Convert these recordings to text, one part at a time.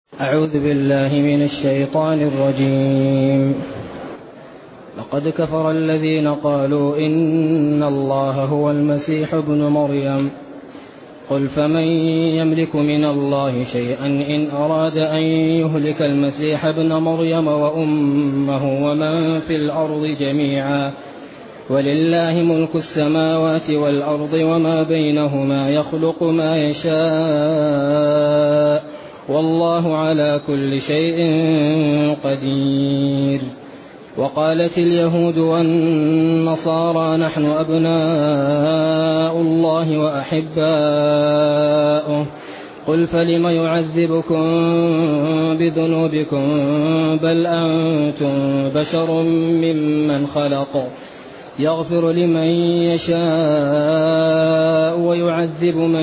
أعوذ بالله من الشيطان الرجيم. لقد كفر الذين قالوا إن الله هو المسيح ابن مريم قل فمن يملك من الله شيئا إن أراد أن يهلك المسيح ابن مريم وأمه ومن في الأرض جميعا ولله ملك السماوات والأرض وما بينهما يخلق ما يشاء والله على كل شيء قدير. وقالت اليهود والنصارى نحن أبناء الله وأحباؤه قل فلم يعذبكم بذنوبكم بل أنتم بشر ممن خلق يغفر لمن يشاء ويعذب من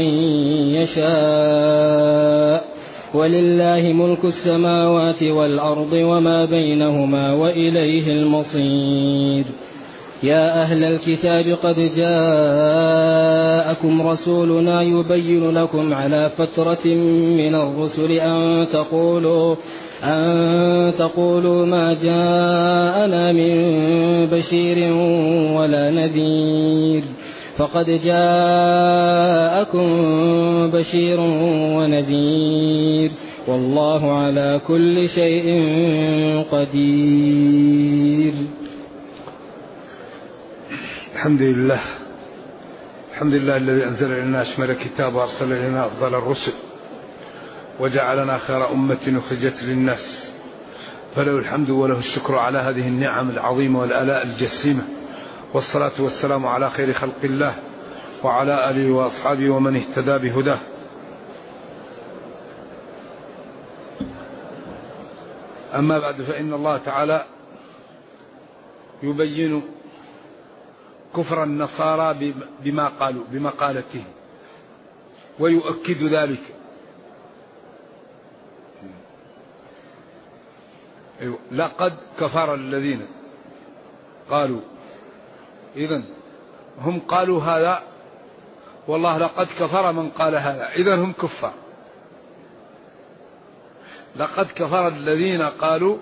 يشاء ولله ملك السماوات والأرض وما بينهما وإليه المصير. يا أهل الكتاب قد جاءكم رسولنا يبين لكم على فترة من الرسل أن تقولوا ما جاءنا من بشير ولا نذير فقد جاءكم بشير ونذير والله على كل شيء قدير. الحمد لله الذي أنزل إلينا أشمل الكتاب وأرسل إلينا أفضل الرسل وجعلنا خير أمة أخرجت للناس فله الحمد وله الشكر على هذه النعم العظيمة والآلاء الجسيمة، والصلاة والسلام على خير خلق الله وعلى آله وأصحابه ومن اهتدى بهداه. أما بعد، فإن الله تعالى يبين كفر النصارى بما قالوا بمقالته ويؤكد ذلك. لقد كفر الذين قالوا، إذن هم قالوا هذا، والله لقد كفر من قال هذا، إذن هم كفار. لقد كفر الذين قالوا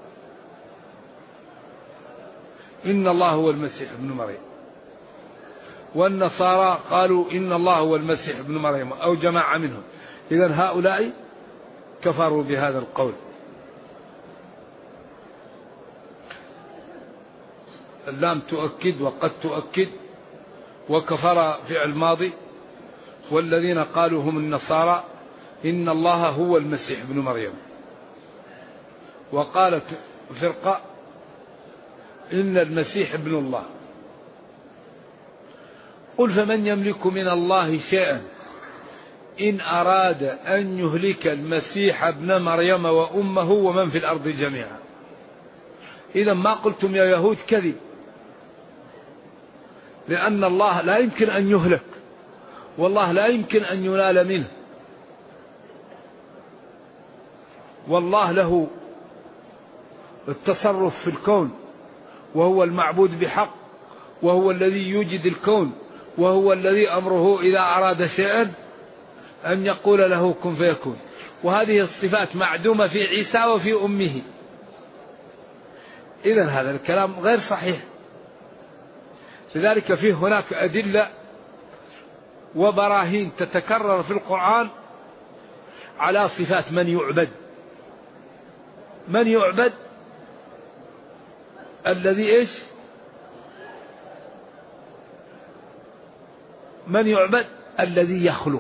إن الله هو المسيح ابن مريم، والنصارى قالوا إن الله هو المسيح ابن مريم أو جماعة منهم، إذن هؤلاء كفروا بهذا القول. اللام تؤكد وقد تؤكد، وكفر فعل ماضي، والذين قالوا هم النصارى إن الله هو المسيح ابن مريم. وقالت فرقة إن المسيح ابن الله. قل فمن يملك من الله شيئا إن أراد أن يهلك المسيح ابن مريم وأمه ومن في الأرض جميعا. إذا ما قلتم يا يهود كذب، لأن الله لا يمكن أن يهلك، والله لا يمكن أن ينال منه، والله له التصرف في الكون، وهو المعبود بحق، وهو الذي يوجد الكون، وهو الذي أمره إذا أراد شيئا أن يقول له كن فيكون. وهذه الصفات معدومة في عيسى وفي أمه. إذن هذا الكلام غير صحيح. لذلك فيه هناك أدلة وبراهين تتكرر في القرآن على صفات من يعبد. من يعبد الذي إيش؟ من يعبد الذي يخلق،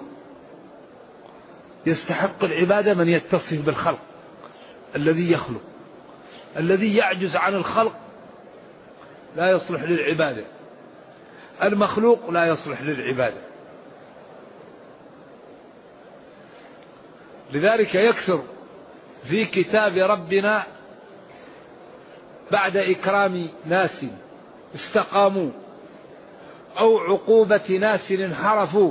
يستحق العبادة من يتصف بالخلق، الذي يخلق. الذي يعجز عن الخلق لا يصلح للعبادة، المخلوق لا يصلح للعبادة. لذلك يكثر في كتاب ربنا بعد إكرام ناس استقاموا أو عقوبة ناس انحرفوا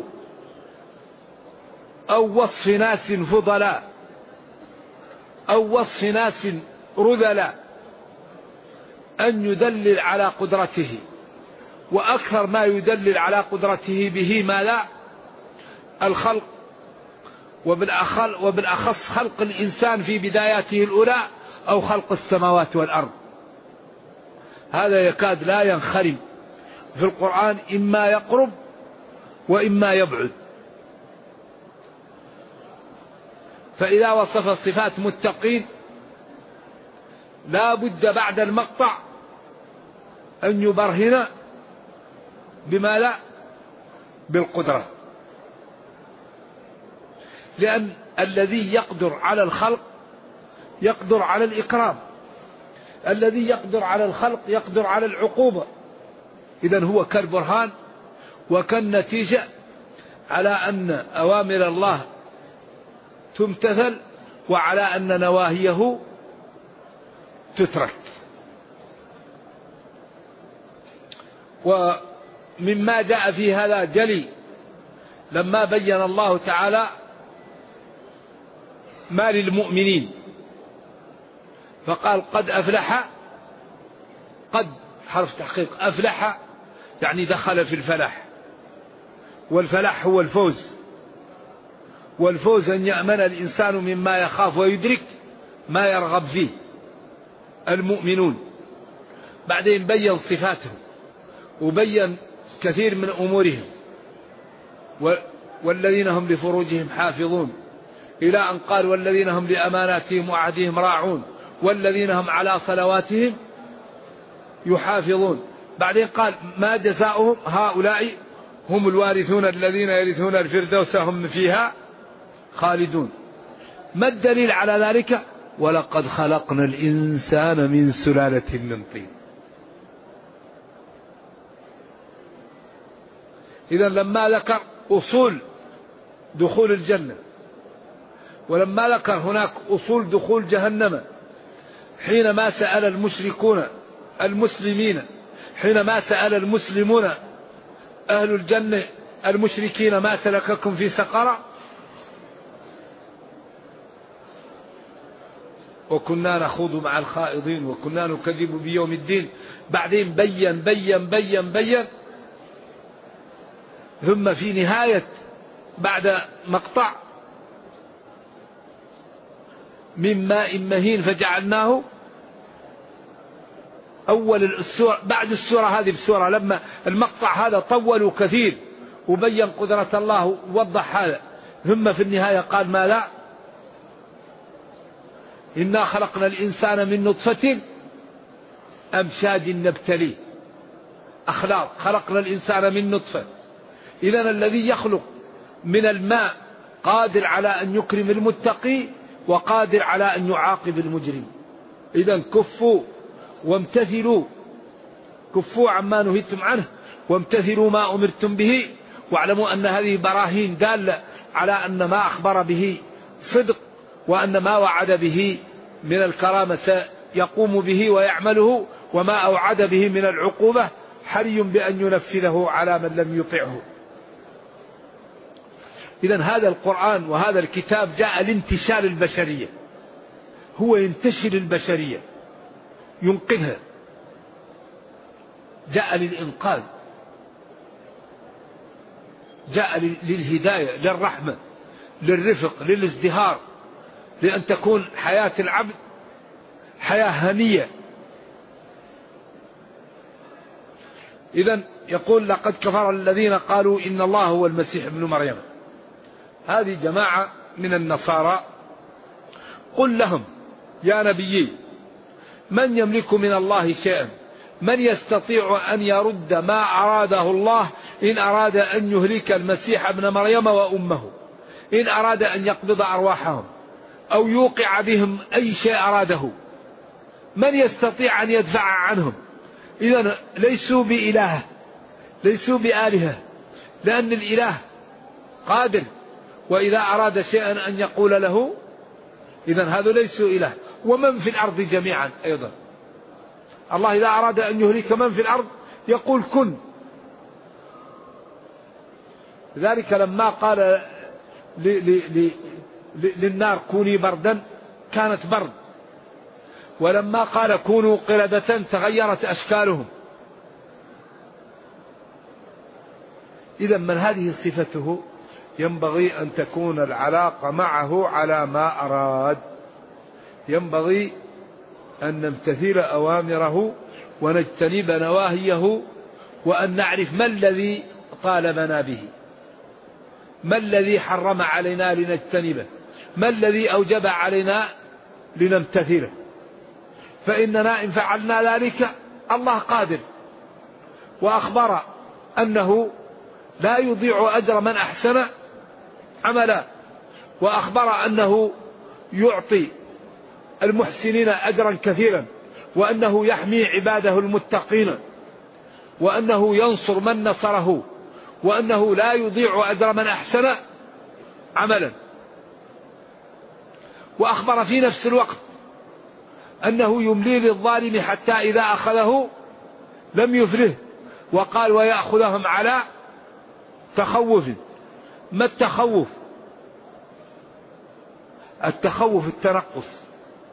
أو وصف ناس فضلاء أو وصف ناس رذلا أن يدلل على قدرته، وأكثر ما يدلل على قدرته به ما لا الخلق وبالأخص خلق الإنسان في بداياته الأولى أو خلق السماوات والأرض. هذا يكاد لا ينخرم في القرآن، إما يقرب وإما يبعد. فإذا وصف صفات متقين لا بد بعد المقطع أن يبرهن بما لا بالقدرة، لأن الذي يقدر على الخلق يقدر على الإكرام، الذي يقدر على الخلق يقدر على العقوبة. إذن هو كالبرهان وكالنتيجة على أن أوامر الله تمتثل وعلى أن نواهيه تترك. ومما جاء في هذا جلي لما بين الله تعالى ما للمؤمنين فقال قد أفلح، قد حرف تحقيق، أفلح يعني دخل في الفلاح، والفلاح هو الفوز، والفوز أن يأمن الإنسان مما يخاف ويدرك ما يرغب فيه المؤمنون. بعدين بين صفاتهم وبين كثير من أمورهم، والذين هم لفروجهم حافظون، إلى أن قال والذين هم لأماناتهم وعهدهم راعون، والذين هم على صلواتهم يحافظون. بعدين قال ما جزاؤهم، هؤلاء هم الوارثون الذين يرثون الفردوس هم فيها خالدون. ما الدليل على ذلك؟ ولقد خلقنا الإنسان من سلالة من طين. إذا لما ذكر أصول دخول الجنة، ولما ذكر هناك أصول دخول جهنم، حينما سأل المشركون المسلمين، حينما سأل المسلمون أهل الجنة المشركين ما سلككم في سقر، وكنا نخوض مع الخائضين وكنا نكذب بيوم الدين. بعدين بين ثم في نهاية بعد مقطع من ماء مهين فجعلناه أول السورة. بعد السورة هذه بسورة، لما المقطع هذا طولوا كثير وبين قدرة الله ووضح هذا، ثم في النهاية قال ما لا، إنا خلقنا الإنسان من نطفة أمشاج نبتليه، أخلاق، خلقنا الإنسان من نطفة. إذن الذي يخلق من الماء قادر على أن يكرم المتقي وقادر على أن يعاقب المجرم. إذن كفوا وامتثلوا، كفوا عما نهيتم عنه وامتثلوا ما أمرتم به، واعلموا أن هذه براهين دالة على أن ما أخبر به صدق، وأن ما وعد به من الكرامة سيقوم به ويعمله، وما أوعد به من العقوبة حري بأن ينفذه على من لم يطعه. إذن هذا القرآن وهذا الكتاب جاء لانتشار البشرية، هو ينتشر البشرية ينقذها، جاء للإنقاذ، جاء للهداية، للرحمة، للرفق، للازدهار، لأن تكون حياة العبد حياة هنية. إذن يقول لقد كفر الذين قالوا إن الله هو المسيح ابن مريم. هذه جماعة من النصارى. قل لهم يا نبيي من يملك من الله شيئا، من يستطيع أن يرد ما أراده الله إن أراد أن يهلك المسيح ابن مريم وأمه، إن أراد أن يقبض أرواحهم أو يوقع بهم أي شيء أراده، من يستطيع أن يدفع عنهم؟ إذن ليسوا بإله، ليسوا بآلهة، لأن الإله قادر، وإذا أراد شيئا أن يقول له. إذن هذا ليسوا إله. ومن في الأرض جميعا أيضا، الله إذا أراد أن يهلك من في الأرض يقول كن. لذلك لما قال للنار كوني بردا كانت برد، ولما قال كونوا قردة تغيرت أشكالهم. إذا من هذه صفته ينبغي أن تكون العلاقة معه على ما أراد. ينبغي أن نمتثل أوامره ونجتنب نواهيه، وأن نعرف ما الذي طالبنا به، ما الذي حرم علينا لنجتنبه، ما الذي أوجب علينا لنمتثله. فإننا إن فعلنا ذلك الله قادر، وأخبر أنه لا يضيع أجر من أحسن عملا، وأخبر أنه يعطي المحسنين أجرا كثيرا، وأنه يحمي عباده المتقين، وأنه ينصر من نصره، وأنه لا يضيع أجر من أحسن عملا. وأخبر في نفس الوقت أنه يملي للظالم حتى إذا أخذه لم يفله، وقال ويأخذهم على تخوف. ما التخوف؟ التخوف التنقص،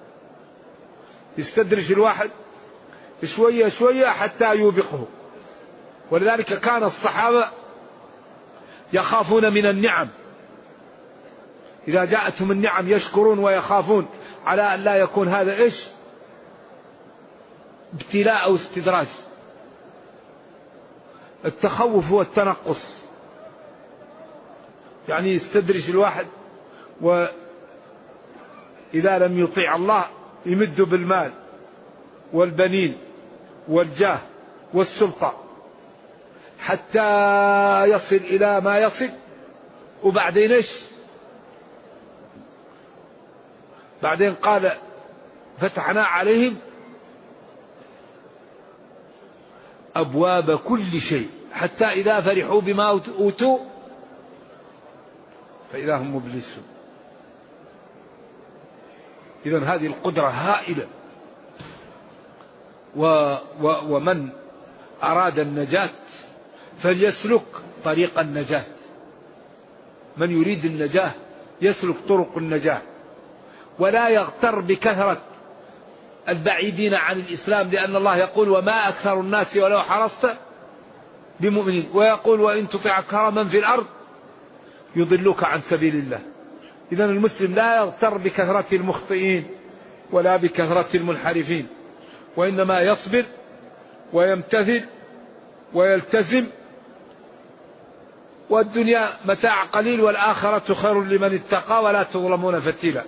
يستدرج الواحد شوية شوية حتى يوبقه. ولذلك كان الصحابة يخافون من النعم، إذا جاءتهم النعم يشكرون ويخافون على أن لا يكون هذا إيش؟ ابتلاء أو استدراج. التخوف هو التنقص، يعني يستدرج الواحد، وإذا لم يطيع الله يمد بالمال والبنين والجاه والسلطة حتى يصل إلى ما يصل. وبعدين إيش؟ بعدين قال فتحنا عليهم أبواب كل شيء حتى إذا فرحوا بما أوتوا فإذا هم مبلسون. إذن هذه القدرة هائلة. ومن أراد النجاة فليسلك طريق النجاة. من يريد النجاة يسلك طرق النجاة، ولا يغتر بكثرة البعيدين عن الإسلام، لأن الله يقول وما أكثر الناس ولو حرصت بمؤمنين، ويقول وإن تطع أكثر من في الأرض يضلوك عن سبيل الله. إذن المسلم لا يغتر بكثرة المخطئين ولا بكثرة المنحرفين، وإنما يصبر ويمتثل ويلتزم. والدنيا متاع قليل والآخرة خير لمن اتقى ولا تظلمون فتيلا.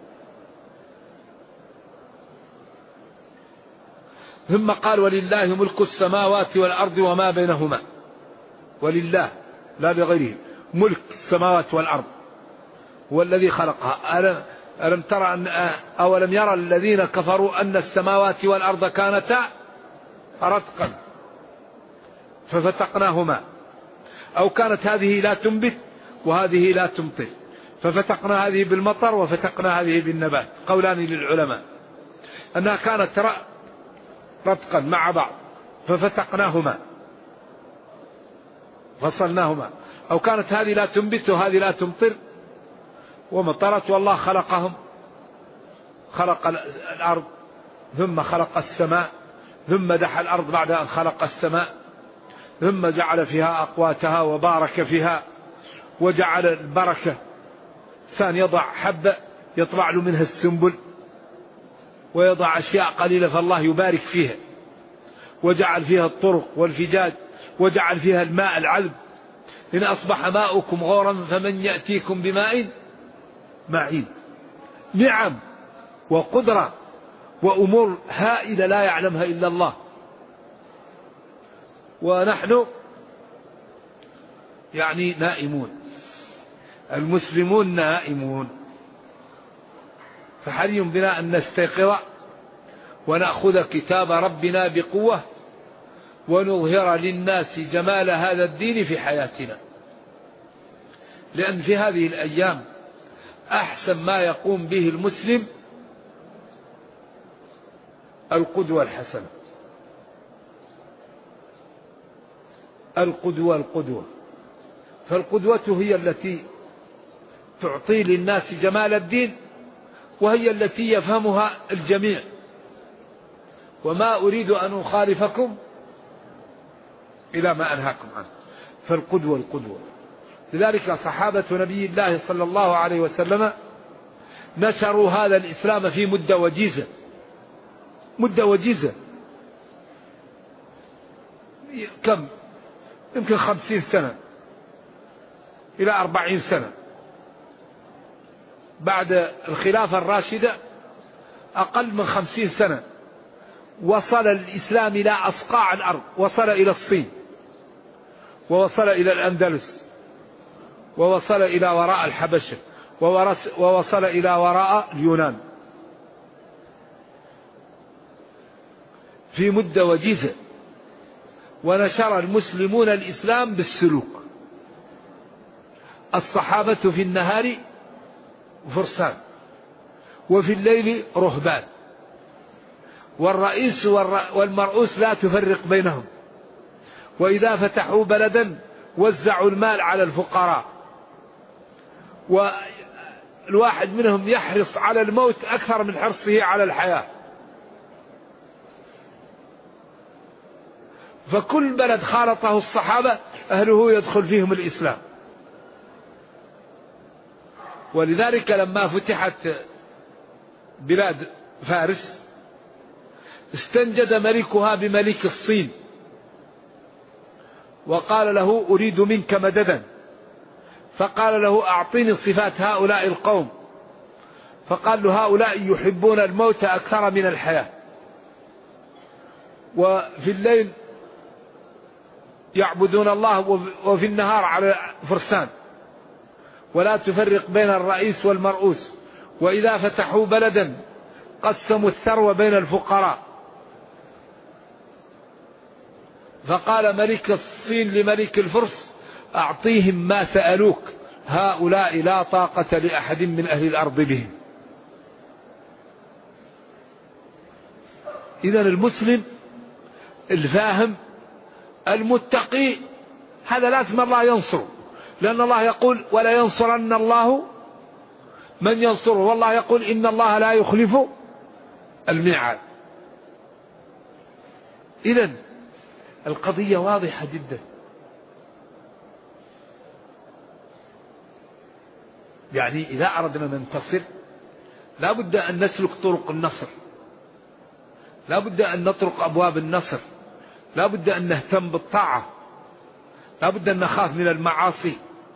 ثم قال ولله ملك السماوات والأرض وما بينهما. ولله لا لغيره ملك السماوات والأرض، هو الذي خلقها. ألم ترى أولم يرى الذين كفروا أن السماوات والأرض كانتا رتقا ففتقناهما، أو كانت هذه لا تنبت وهذه لا تمطر ففتقنا هذه بالمطر وفتقنا هذه بالنبات. قولان للعلماء أنها كانت رتقا مع بعض ففتقناهما فصلناهما، أو كانت هذه لا تنبت وهذه لا تمطر ومطرت، والله خلقهم، خلق الأرض ثم خلق السماء ثم دحى الأرض بعد أن خلق السماء، ثم جعل فيها أقواتها وبارك فيها، وجعل البركة إنسان يضع حبة يطلع له منها السنبل، ويضع أشياء قليلة فالله يبارك فيها، وجعل فيها الطرق والفجاج، وجعل فيها الماء العذب. إن أصبح ماؤكم غورا فمن يأتيكم بماء معين. نعم وقدرة وأمور هائلة لا يعلمها إلا الله. ونحن يعني نائمون، المسلمون نائمون، فحري بنا أن نستيقظ ونأخذ كتاب ربنا بقوة ونظهر للناس جمال هذا الدين في حياتنا. لأن في هذه الأيام أحسن ما يقوم به المسلم القدوة الحسنة. القدوة فالقدوة هي التي تعطي للناس جمال الدين، وهي التي يفهمها الجميع. وما أريد أن أخالفكم إلى ما أنهاكم عنه. فالقدوة لذلك صحابة نبي الله صلى الله عليه وسلم نشروا هذا الإسلام في مدة وجيزة كم؟ يمكن 50 سنة إلى 40 سنة بعد الخلافة الراشدة، أقل من 50 سنة وصل الإسلام إلى أصقاع الأرض، وصل إلى الصين، ووصل إلى الأندلس، ووصل إلى وراء الحبشة، ووصل إلى وراء اليونان في مدة وجيزة. ونشر المسلمون الإسلام بالسلوك. الصحابة في النهار فرسان وفي الليل رهبان، والرئيس والمرؤوس لا تفرق بينهم، وإذا فتحوا بلدا وزعوا المال على الفقراء، والواحد منهم يحرص على الموت أكثر من حرصه على الحياة. فكل بلد خالطه الصحابة أهله يدخل فيهم الإسلام. ولذلك لما فتحت بلاد فارس استنجد ملكها بملك الصين وقال له أريد منك مددا، فقال له أعطيني صفات هؤلاء القوم، فقال له هؤلاء يحبون الموت أكثر من الحياة، وفي الليل يعبدون الله، وفي النهار على فرسان، ولا تفرق بين الرئيس والمرؤوس، وإذا فتحوا بلدا قسموا الثروة بين الفقراء. فقال ملك الصين لملك الفرس أعطيهم ما سألوك، هؤلاء لا طاقة لأحد من أهل الأرض بهم. إذن المسلم الفاهم المتقي هذا لازم الله ينصره، لأن الله يقول ولا ينصرن الله من ينصره، والله يقول إن الله لا يخلف الميعاد. إذن القضية واضحة جدا. يعني إذا أردنا ننتصر لا بد أن نسلك طرق النصر، لا بد أن نطرق أبواب النصر، لا بد أن نهتم بالطاعة، لا بد أن نخاف من المعاصي،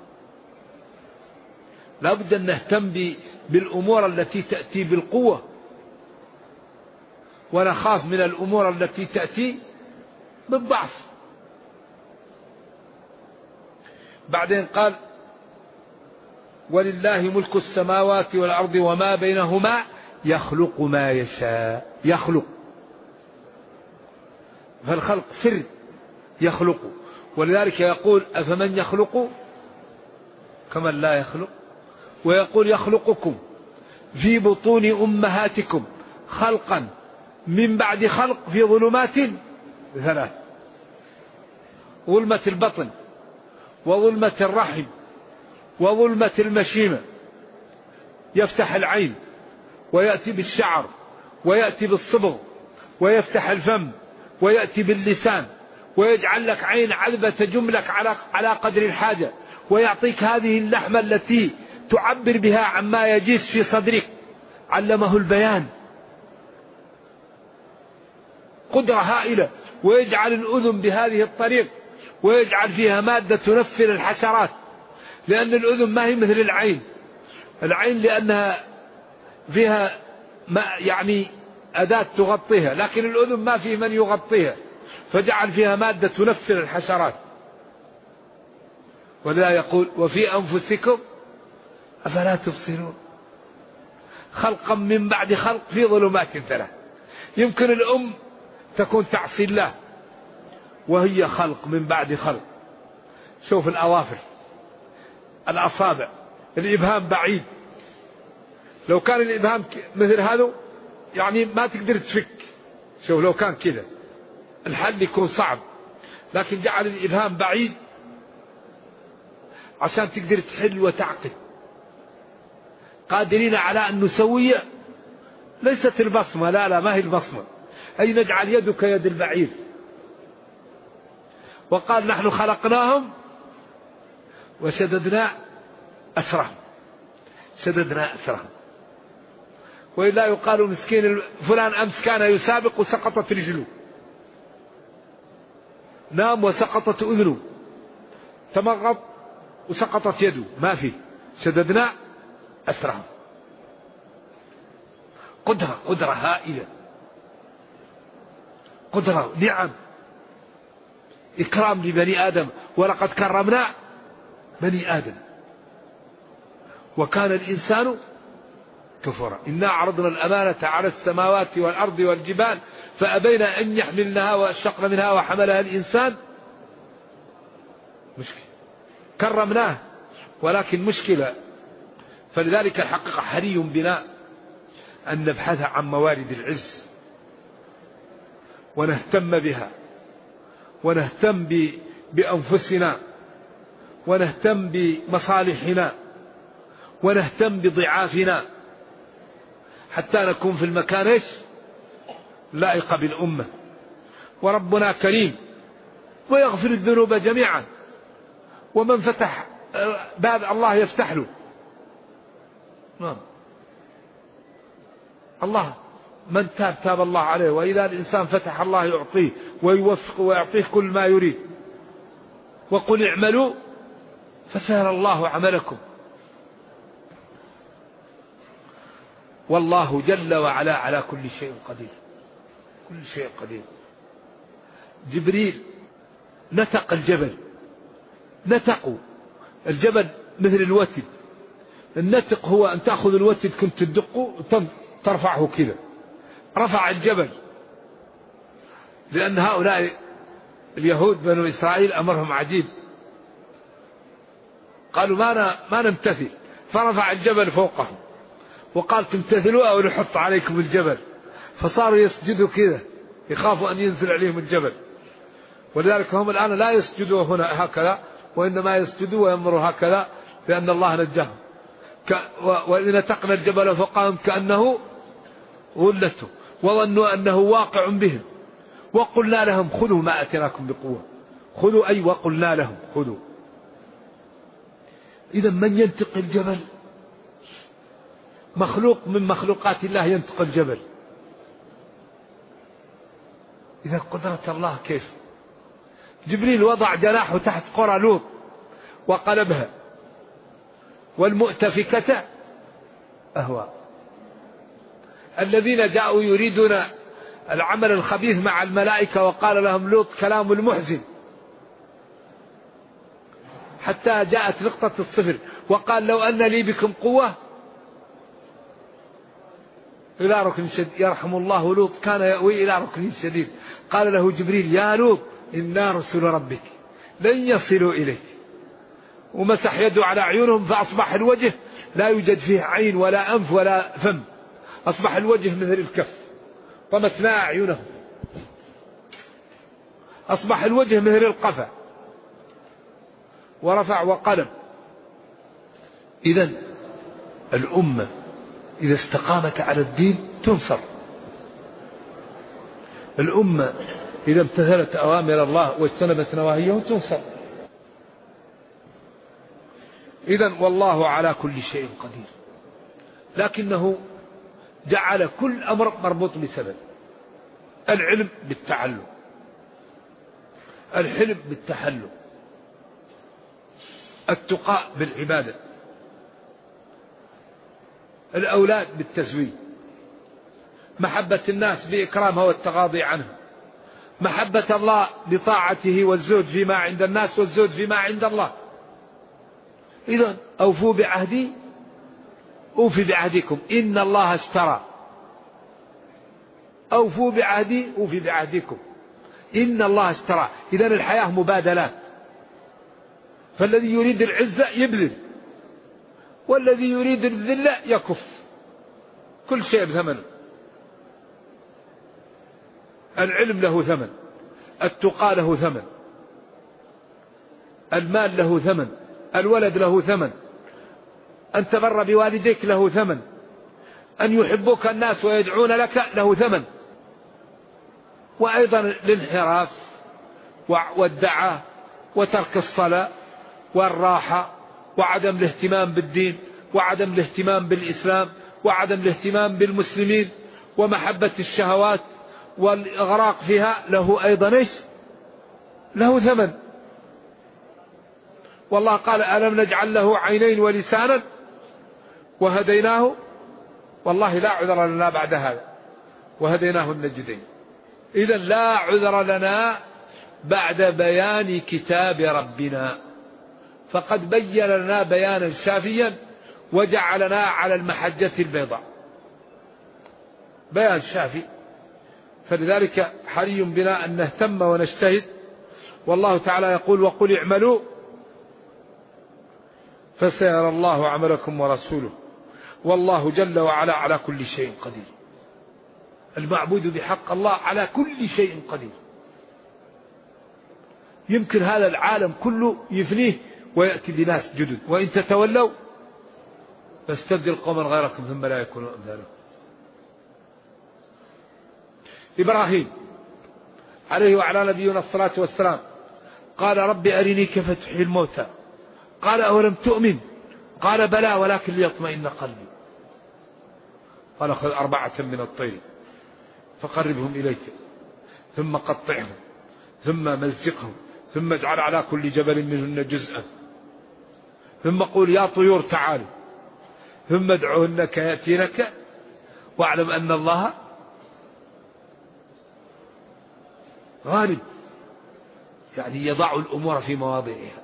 لا بد أن نهتم بالأمور التي تأتي بالقوة، ونخاف من الأمور التي تأتي بالضعف. بعدين قال ولله ملك السماوات والأرض وما بينهما يخلق ما يشاء. يخلق، فالخلق سر يخلق، ولذلك يقول أفمن يخلق كمن لا يخلق، ويقول يخلقكم في بطون أمهاتكم خلقا من بعد خلق في ظلمات ثلاث: ظلمة البطن، وظلمة الرحم، وظلمة المشيمة. يفتح العين ويأتي بالشعر، ويأتي بالصبغ، ويفتح الفم، ويأتي باللسان، ويجعل لك عين عذبة تجملك على قدر الحاجة، ويعطيك هذه اللحمة التي تعبر بها عما يجيس في صدرك. علمه البيان، قدرة هائلة. ويجعل الأذن بهذه الطريق، ويجعل فيها مادة تنفر الحشرات، لأن الأذن ما هي مثل العين. العين لأنها فيها يعني أداة تغطيها، لكن الأذن ما فيه من يغطيها، فجعل فيها مادة تنفر الحشرات. ولا يقول وفي أنفسكم أفلا تبصرون، خلقا من بعد خلق في ظلمات ثلاث. يمكن الأم تكون تعصي الله وهي خلق من بعد خلق. شوف الأظافر، الأصابع، الإبهام بعيد، لو كان الإبهام مثل هذا يعني ما تقدر تفك. شوف لو كان كذا الحل يكون صعب، لكن جعل الإبهام بعيد عشان تقدر تحل وتعقد. قادرين على أن نسوي، ليست البصمة، لا ما هي البصمة، أي نجعل يدك يد البعير. وقال نحن خلقناهم وشددنا أسرهم، شددنا أسرهم. وإلا يقال مسكين فلان أمس كان يسابق وسقطت رجله، نام وسقطت أذنه، تمغط وسقطت يده، ما في. شددنا أسرهم. قدرة هائلة، قدرة، نعم، إكرام لبني آدم. ولقد كرمنا بني آدم وكان الإنسان كفورا. إنا عرضنا الأمانة على السماوات والأرض والجبال فأبين أن يحملنها وأشفقن منها وحملها الإنسان. مشكلة، كرمناه ولكن مشكلة. فلذلك الحقيقة حري بنا أن نبحث عن موارد العز ونهتم بها، ونهتم بأنفسنا، ونهتم بمصالحنا، ونهتم بضعافنا، حتى نكون في المكان لائق بالأمة. وربنا كريم ويغفر الذنوب جميعا، ومن فتح باب الله يفتح له. الله من تاب الله عليه، وإذا الإنسان فتح الله يعطيه ويوفق ويعطيه كل ما يريد. وقل اعملوا فسيرى الله عملكم. والله جل وعلا على كل شيء قدير، كل شيء قدير. جبريل نتق الجبل، نتقوا الجبل مثل الوتد. النتق هو أن تأخذ الوتد كنت تدقه ترفعه كذا. رفع الجبل، لأن هؤلاء اليهود بنو إسرائيل أمرهم عجيب، قالوا ما نمتثل، فرفع الجبل فوقهم وقال تمتثلوا أو نحط عليكم الجبل. فصاروا يسجدوا كذا، يخافوا أن ينزل عليهم الجبل. ولذلك هم الآن لا يسجدوا هنا هكذا، وإنما يسجدوا ويمروا هكذا، لأن الله نجاهم. وإذ نتقنا الجبل فوقهم كأنه غلته وظنوا أنه واقع بهم وقلنا لهم خذوا ما أتيناكم بقوة. خذوا أي وقلنا لهم خذوا. إذا من ينتق الجبل؟ مخلوق من مخلوقات الله ينتق الجبل. إذا قدرة الله كيف؟ جبريل وضع جناحه تحت قرى لوط وقلبها، والمؤتفكة أهوى. الذين جاءوا يريدون العمل الخبيث مع الملائكة وقال لهم لوط كلام المحزن، حتى جاءت نقطة الصفر وقال لو أن لي بكم قوة إلى ركن شديد. يرحم الله لوط كان يأوي إلى ركن شديد. قال له جبريل يا لوط إنا رسل ربك لن يصلوا إليك، ومسح يده على عيونهم فأصبح الوجه لا يوجد فيه عين ولا أنف ولا فم، أصبح الوجه مثل الكف. طمسنا أعينهم، أصبح الوجه مثل القفا، ورفع وقلم. إذن الأمة إذا استقامت على الدين تنصر. الأمة إذا امتثلت أوامر الله واجتنبت نواهيه تنصر. إذن والله على كل شيء قدير، لكنه جعل كل أمر مربوط بسبب. العلم بالتعلم، الحلم بالتحلم، التقاء بالعبادة، الأولاد بالتزويج، محبة الناس بإكرامها والتغاضي عنها، محبة الله بطاعته، والزهد فيما عند الناس والزهد فيما عند الله. إذن أوفوا بعهدي أوفي بعهدكم إن الله اشترى. أوفوا بعهدي أوفي بعهدكم إن الله اشترى. إذن الحياة مبادلات، فالذي يريد العزة يبذل، والذي يريد الذلة يكف. كل شيء بثمن. العلم له ثمن، التقى له ثمن، المال له ثمن، الولد له ثمن، أن تبر بوالديك له ثمن، أن يحبوك الناس ويدعون لك له ثمن. وأيضا الانحراف والدعاء وترك الصلاة والراحة وعدم الاهتمام بالدين وعدم الاهتمام بالإسلام وعدم الاهتمام بالمسلمين ومحبة الشهوات والإغراق فيها له أيضا إيش؟ له ثمن. والله قال ألم نجعل له عينين ولسانا وهديناه، والله لا عذر لنا بعد هذا وهديناه النجدين. إذن لا عذر لنا بعد بيان كتاب ربنا، فقد بين لنا بيانا شافيا وجعلنا على المحجة البيضاء، بيان شافي. فلذلك حري بنا أن نهتم ونجتهد. والله تعالى يقول وقل اعملوا فسيرى الله عملكم ورسوله والله جل وعلا على كل شيء قدير. المعبود بحق الله على كل شيء قدير. يمكن هذا العالم كله يفنيه ويأتي بناس جدد، وإن تتولوا فاستبدل قوما غيركم ثم لا يكونوا أمثالكم. إبراهيم عليه وعلى نبينا الصلاة والسلام قال رب أرني كيف تحيي الموتى، قال أولم تؤمن، قال بلى ولكن ليطمئن قلبي، قال خذ 4 من الطير فقربهم إليك ثم قطعهم ثم مزقهم ثم اجعل على كل جبل منهن جزءا ثم قول يا طيور تعالوا ثم ادعوهن كياتينك واعلم أن الله غالب، يعني يضع الأمور في مواضعها.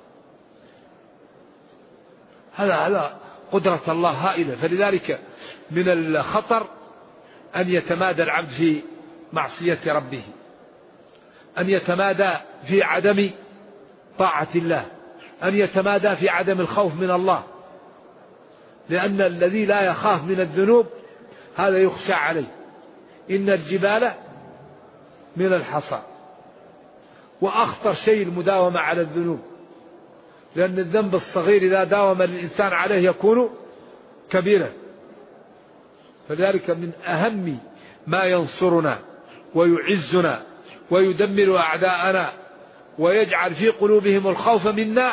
هذا قدرة الله هائلة. فلذلك من الخطر أن يتمادى العبد في معصية ربه، أن يتمادى في عدم طاعة الله، أن يتمادى في عدم الخوف من الله، لأن الذي لا يخاف من الذنوب هذا يخشى عليه. إن الجبال من الحصى. وأخطر شيء المداومة على الذنوب، لأن الذنب الصغير إذا داوم الإنسان عليه يكون كبيرا. فذلك من أهم ما ينصرنا ويعزنا ويدمر أعداءنا ويجعل في قلوبهم الخوف منا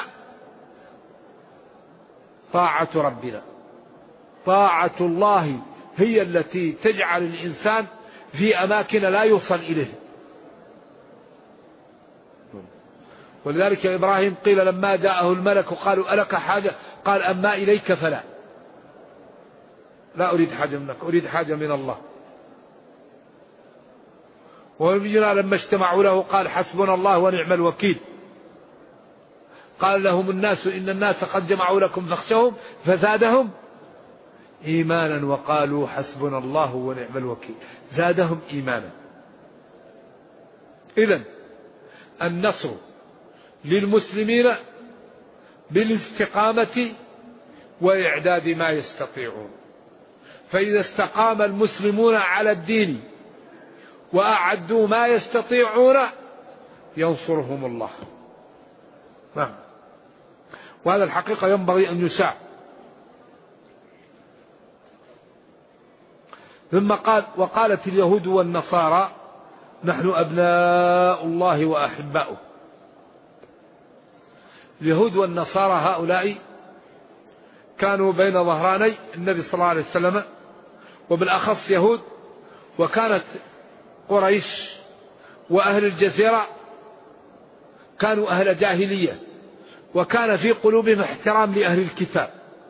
طاعة ربنا. طاعة الله هي التي تجعل الإنسان في أماكن لا يوصل إليه. ولذلك إبراهيم قيل لما جاءه الملك قالوا ألك حاجة، قال أما إليك فلا، لا أريد حاجة منك، أريد حاجة من الله. ونبينا لما اجتمعوا له قال حسبنا الله ونعم الوكيل. قال لهم الناس إن الناس قد جمعوا لكم فاخشوهم فزادهم إيمانا وقالوا حسبنا الله ونعم الوكيل، زادهم إيمانا. إذن النصر للمسلمين بالاستقامة وإعداد ما يستطيعون. فإذا استقام المسلمون على الدين وأعدوا ما يستطيعون ينصرهم الله. نعم. وهذا الحقيقة ينبغي أن يساع. ثم قال وقالت اليهود والنصارى نحن أبناء الله وأحباؤه. اليهود والنصارى هؤلاء كانوا بين ظهراني النبي صلى الله عليه وسلم، وبالأخص يهود. وكانت قريش وأهل الجزيرة كانوا أهل جاهلية، وكان في قلوبهم احترام لأهل الكتاب.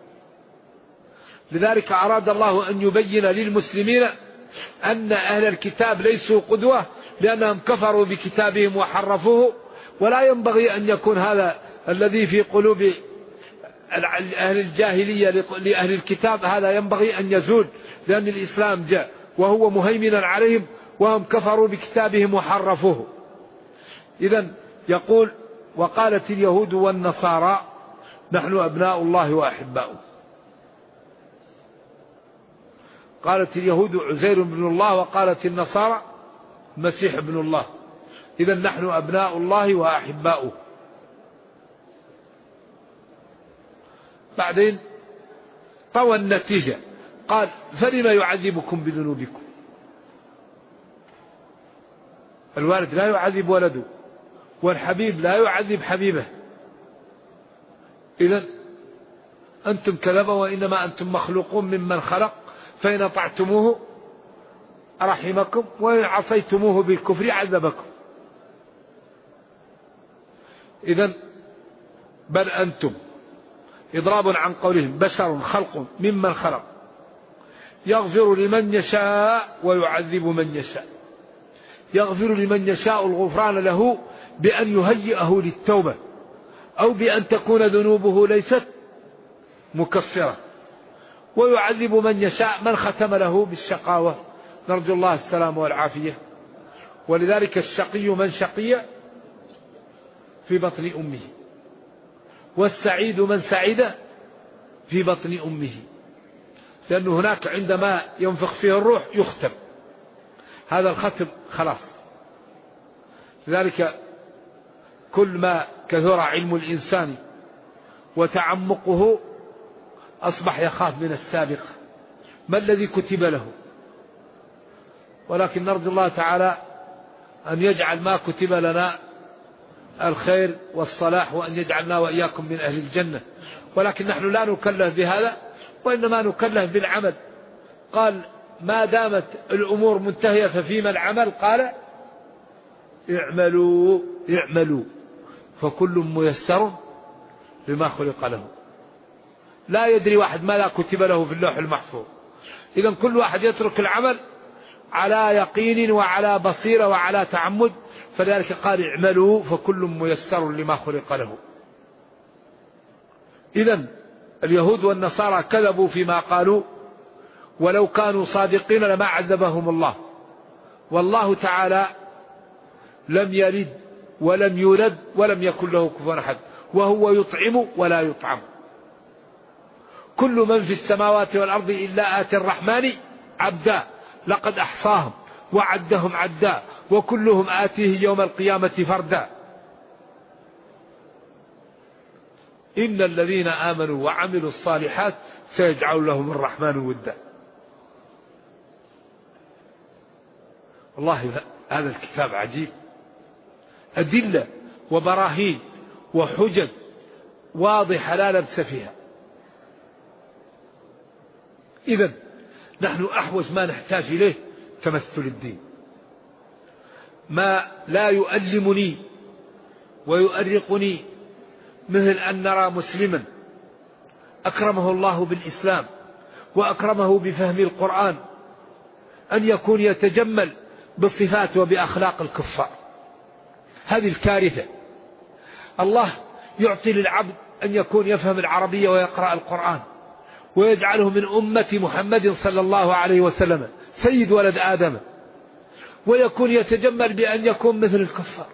لذلك أراد الله أن يبين للمسلمين أن أهل الكتاب ليسوا قدوة، لأنهم كفروا بكتابهم وحرفوه. ولا ينبغي أن يكون هذا الذي في قلوب أهل الجاهلية لأهل الكتاب، هذا ينبغي أن يزول، لأن الإسلام جاء وهو مهيمنا عليهم وهم كفروا بكتابهم وحرفوه. إذن يقول وقالت اليهود والنصارى نحن أبناء الله وأحباؤه. قالت اليهود عزير بن الله، وقالت النصارى المسيح ابن الله. إذن نحن أبناء الله وأحباؤه. بعدين طوى النتيجة قال فلما يعذبكم بذنوبكم. الوالد لا يعذب ولده، والحبيب لا يعذب حبيبه. إذن أنتم كذبة وإنما أنتم مخلوقون ممن خلق، فإن أطعتموه رحمكم وإن عصيتموه بالكفر عذبكم. إذن بل أنتم إضراب عن قولهم بشر خلق ممن خلق يغفر لمن يشاء ويعذب من يشاء. يغفر لمن يشاء الغفران له بأن يهيئه للتوبة أو بأن تكون ذنوبه ليست مكفرة، ويعذب من يشاء من ختم له بالشقاوة، نرجو الله السلام والعافية. ولذلك الشقي من شقي في بطن أمه، والسعيد من سعد في بطن أمه، لأن هناك عندما ينفخ فيه الروح يختم، هذا الختم خلاص. لذلك كل ما كثر علم الإنسان وتعمقه أصبح يخاف من السابق، ما الذي كتب له. ولكن نرجو الله تعالى أن يجعل ما كتب لنا الخير والصلاح، وأن يجعلنا وإياكم من أهل الجنة. ولكن نحن لا نكلف بهذا، وإنما نكلف بالعمل. قال ما دامت الأمور منتهية ففيما العمل، قال اعملوا فكل ميسر لما خلق له. لا يدري واحد ما لا كتب له في اللوح المحفوظ. إذن كل واحد يترك العمل على يقين وعلى بصيرة وعلى تعمد، فلذلك قال اعملوا فكل ميسر لما خلق له. إذن اليهود والنصارى كذبوا فيما قالوا، ولو كانوا صادقين لما عذبهم الله. والله تعالى لم يلد ولم يولد ولم يكن له كفوا أحد، وهو يطعم ولا يطعم. كل من في السماوات والأرض إلا آتي الرحمن عبدا، لقد أحصاهم وعدهم عدا وكلهم آتيه يوم القيامة فردا. إن الذين آمنوا وعملوا الصالحات سيجعل لهم الرحمن ودا. والله هذا الكتاب عجيب، أدلة وبراهين وحجج واضحة لا لبس فيها. إذن نحن أحوج ما نحتاج إليه تمثل الدين. ما لا يؤلمني ويؤرقني مثل أن نرى مسلما أكرمه الله بالإسلام وأكرمه بفهم القرآن أن يكون يتجمل بالصفات وبأخلاق الكفار. هذه الكارثة. الله يعطي للعبد أن يكون يفهم العربية ويقرأ القرآن، ويجعله من أمة محمد صلى الله عليه وسلم سيد ولد آدم، ويكون يتجمل بأن يكون مثل الكفار،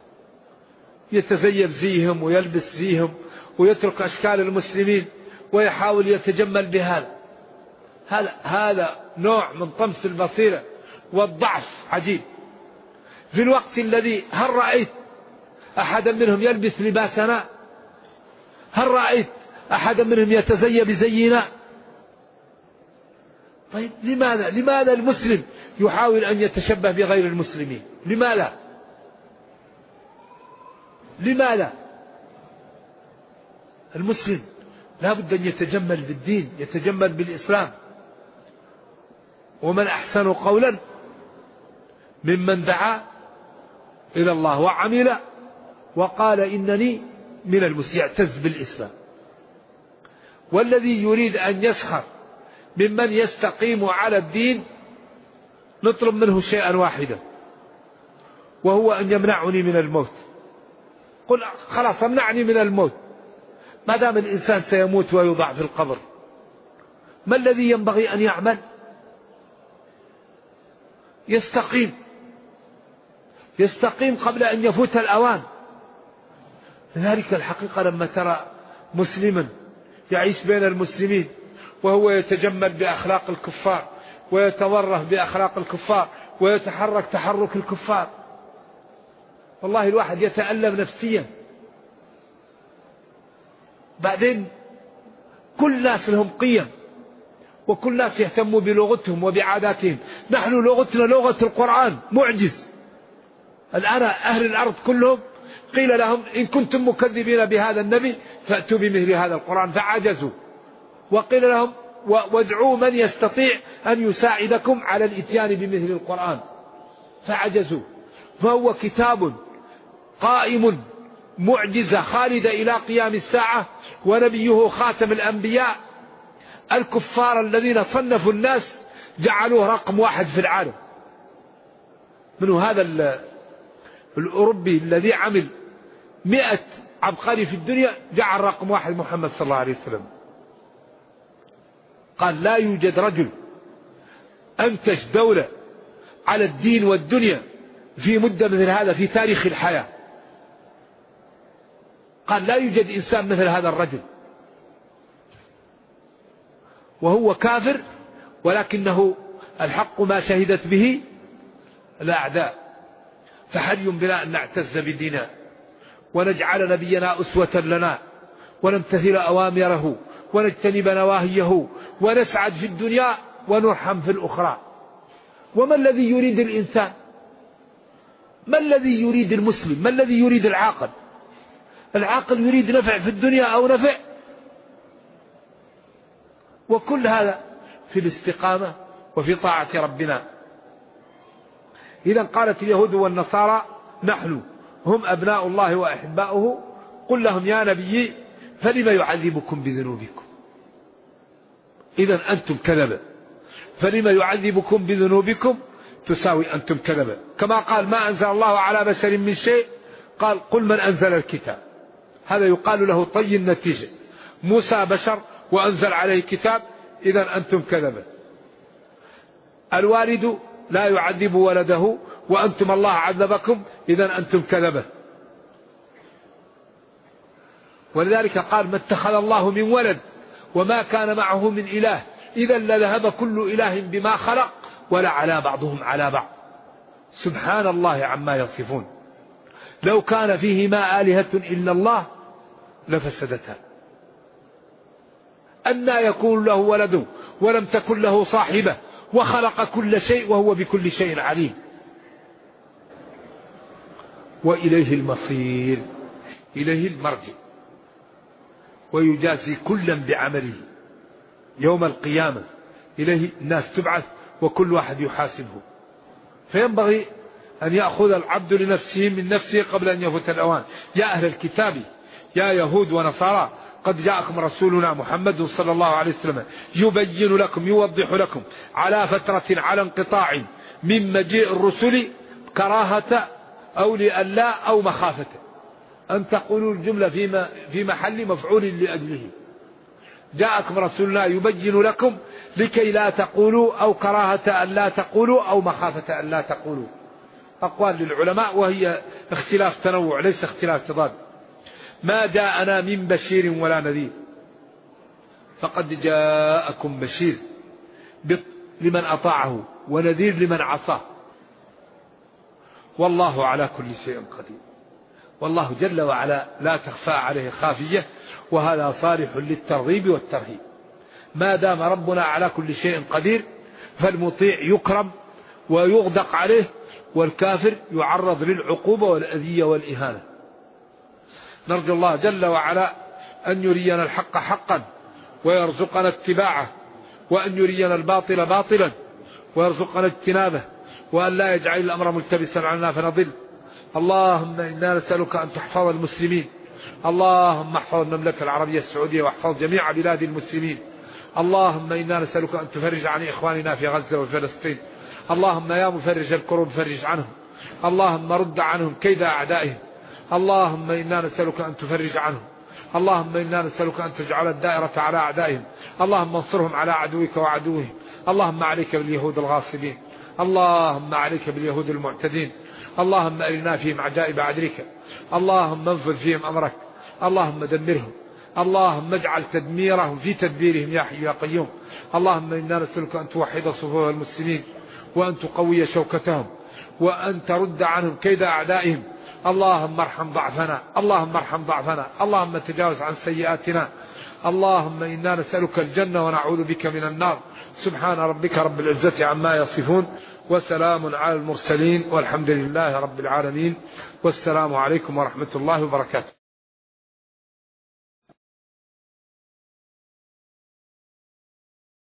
يتزيب زيهم ويلبس زيهم ويترك أشكال المسلمين ويحاول يتجمل بهذا. هذا نوع من طمس البصيرة والضعف عجيب. في الوقت الذي هل رأيت أحدا منهم يلبس لباسنا؟ هل رأيت أحدا منهم يتزي بزينا؟ طيب لماذا المسلم يحاول أن يتشبه بغير المسلمين؟ لماذا المسلم لا بد أن يتجمل بالدين، يتجمل بالإسلام. ومن أحسن قولا ممن دعا إلى الله وعمل وقال إنني من المسلمين، يعتز بالإسلام. والذي يريد أن يسخر ممن يستقيم على الدين نطلب منه شيئا واحدا، وهو أن يمنعني من الموت. قل خلاص امنعني من الموت. ما دام الإنسان سيموت ويوضع في القبر، ما الذي ينبغي أن يعمل؟ يستقيم قبل أن يفوت الأوان. لذلك الحقيقة لما ترى مسلما يعيش بين المسلمين وهو يتجمل بأخلاق الكفار ويتوره بأخلاق الكفار ويتحرك تحرك الكفار، والله الواحد يتألم نفسيا. بعدين كل ناس لهم قيم، وكل ناس يهتموا بلغتهم وبعاداتهم. نحن لغتنا لغة القرآن، معجز. الآن أهل الأرض كلهم قيل لهم إن كنتم مكذبين بهذا النبي فأتوا بمثل هذا القرآن فعجزوا، وقيل لهم وادعوا من يستطيع أن يساعدكم على الإتيان بمثل القرآن فعجزوا. فهو كتاب قائم معجزة خالدة إلى قيام الساعة، ونبيه خاتم الأنبياء. الكفار الذين صنفوا الناس جعلوه رقم واحد في العالم، منه هذا الأوروبي الذي عمل 100 عبقري في الدنيا جعل رقم واحد محمد صلى الله عليه وسلم. قال لا يوجد رجل أنتج دولة على الدين والدنيا في مدة مثل هذا في تاريخ الحياة. قال لا يوجد إنسان مثل هذا الرجل، وهو كافر ولكنه الحق ما شهدت به الأعداء. فحري بنا أن نعتز بديننا ونجعل نبينا أسوة لنا ونمتثل أوامره ونجتنب نواهيه ونسعد في الدنيا ونرحم في الأخرى. وما الذي يريد الإنسان؟ ما الذي يريد المسلم؟ ما الذي يريد العاقل؟ العاقل يريد نفع في الدنيا أو نفع، وكل هذا في الاستقامة وفي طاعة ربنا. إذا قالت اليهود والنصارى نحن هم أبناء الله وأحباؤه، قل لهم يا نبي فلما يعذبكم بذنوبكم؟ إذا أنتم كذبة، فلما يعذبكم بذنوبكم تساوي أنتم كذبة. كما قال ما أنزل الله على بشر من شيء، قال قل من أنزل الكتاب. هذا يقال له طي النتيجة. موسى بشر وأنزل عليه كتاب، إذا أنتم كذبة. الوالد لا يعذب ولده وأنتم الله عذبكم، إذا أنتم كذبة. ولذلك قال ما اتخذ الله من ولد وما كان معه من إله، إذا لذهب كل إله بما خلق ولعلى بعضهم على بعض سبحان الله عما يصفون. لو كان فيهما آلهة إلا الله لفسدتا، أنى يكون له ولد ولم تكن له صاحبة وخلق كل شيء وهو بكل شيء عليم. وإليه المصير، إليه المرجع، ويجازي كلا بعمله يوم القيامة. إليه الناس تبعث وكل واحد يحاسبه. فينبغي أن يأخذ العبد لنفسه من نفسه قبل أن يفوت الأوان. يا أهل الكتاب يا يهود ونصارى قد جاءكم رسولنا محمد صلى الله عليه وسلم يبين لكم يوضح لكم على فترة على انقطاع من مجيء الرسل كراهة أو لألا أو مخافة أن تقولوا الجملة في محل مفعول لأجله. جاءكم رسولنا يبين لكم لكي لا تقولوا أو كراهة أن لا تقولوا أو مخافة أن لا تقولوا. أقوال للعلماء وهي اختلاف تنوع ليس اختلاف تضاد. ما جاءنا من بشير ولا نذير، فقد جاءكم بشير لمن أطاعه ونذير لمن عصاه، والله على كل شيء قدير. والله جل وعلا لا تخفى عليه خافية، وهذا صالح للترغيب والترهيب. ما دام ربنا على كل شيء قدير فالمطيع يكرم ويغدق عليه، والكافر يعرض للعقوبة والأذية والإهانة. نرجو الله جل وعلا أن يرينا الحق حقا ويرزقنا اتباعه، وأن يرينا الباطل باطلا ويرزقنا اجتنابه، وأن لا يجعل الأمر ملتبسا علينا فنضل. اللهم إنا نسألك أن تحفظ المسلمين، اللهم احفظ المملكة العربية السعودية واحفظ جميع بلاد المسلمين. اللهم إنا نسألك أن تفرج عن إخواننا في غزة وفلسطين. اللهم يا مفرج الكروب فرج عنهم، اللهم رد عنهم كيد أعدائهم. اللهم إنا نسألك أن تفرج عنهم، اللهم إنا نسألك أن تجعل الدائرة على أعدائهم، اللهم انصرهم على عدوك وعدوهم. اللهم عليك باليهود الغاصبين، اللهم عليك باليهود المعتدين، اللهم أرنا فيهم عجائب عدلك، اللهم انفذ فيهم أمرك، اللهم دمرهم، اللهم اجعل تدميرهم في تدبيرهم يا حي يا قيوم. اللهم إنا نسألك أن توحد صفوف المسلمين، وأن تقوي شوكتهم، وأن ترد عنهم كيد أعدائهم. اللهم ارحم ضعفنا، اللهم ارحم ضعفنا، اللهم تجاوز عن سيئاتنا، اللهم إنا نسألك الجنة ونعوذ بك من النار. سبحان ربك رب العزة عما يصفون، وسلام على المرسلين، والحمد لله رب العالمين، والسلام عليكم ورحمة الله وبركاته.